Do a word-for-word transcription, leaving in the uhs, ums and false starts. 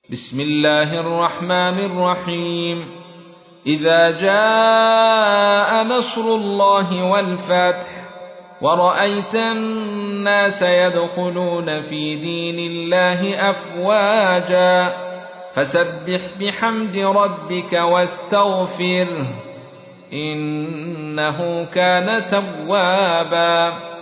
بسم الله الرحمن الرحيم إذا جاء نصر الله والفتح ورأيت الناس يدخلون في دين الله أفواجا فسبح بحمد ربك واستغفره إنه كان توابا